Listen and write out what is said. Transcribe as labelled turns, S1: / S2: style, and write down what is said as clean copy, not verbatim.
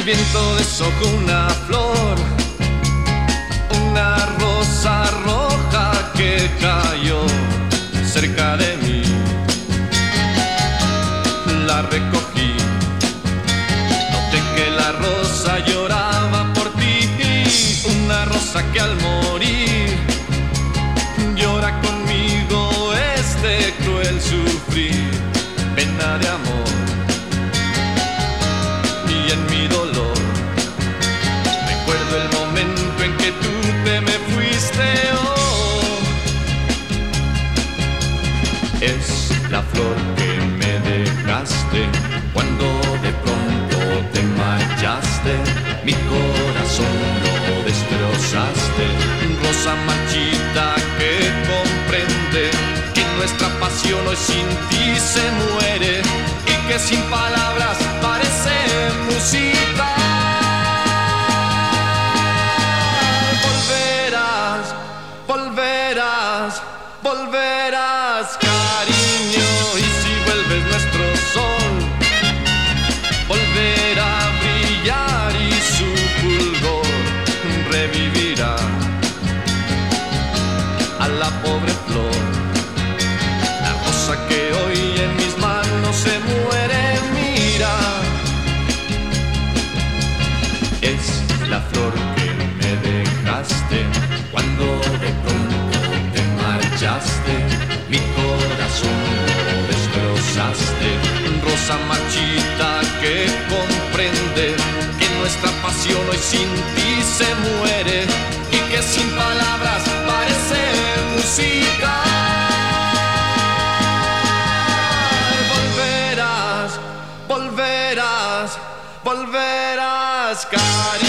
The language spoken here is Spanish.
S1: viento deshojó una flor, una rosa roja que cayó cerca de mí. La recogí, noté que la rosa lloraba por ti, una rosa que al morir llora conmigo este cruel sufrir, pena de amor. Y en mi dolor recuerdo el momento en que tú te me fuiste. Oh, es la flor que me dejaste cuando de pronto te marchaste, mi corazón lo destrozaste, rosa marchita que comprende que nuestra pasión hoy sin ti se muere y que sin palabras parece música. Volverás, volverás, volverás, cariño, y si vuelves nuestro sol volverá a brillar y su fulgor revivirá a la pobre flor, la rosa que hoy en mis manos se muere. Mira, es la flor que me dejaste cuando de pronto te marchaste, mi corazón lo destrozaste, rosa marchita que comprende que nuestra pasión hoy sin ti se muere y que sin palabras parece música. Volverás, volverás, volverás, cariño.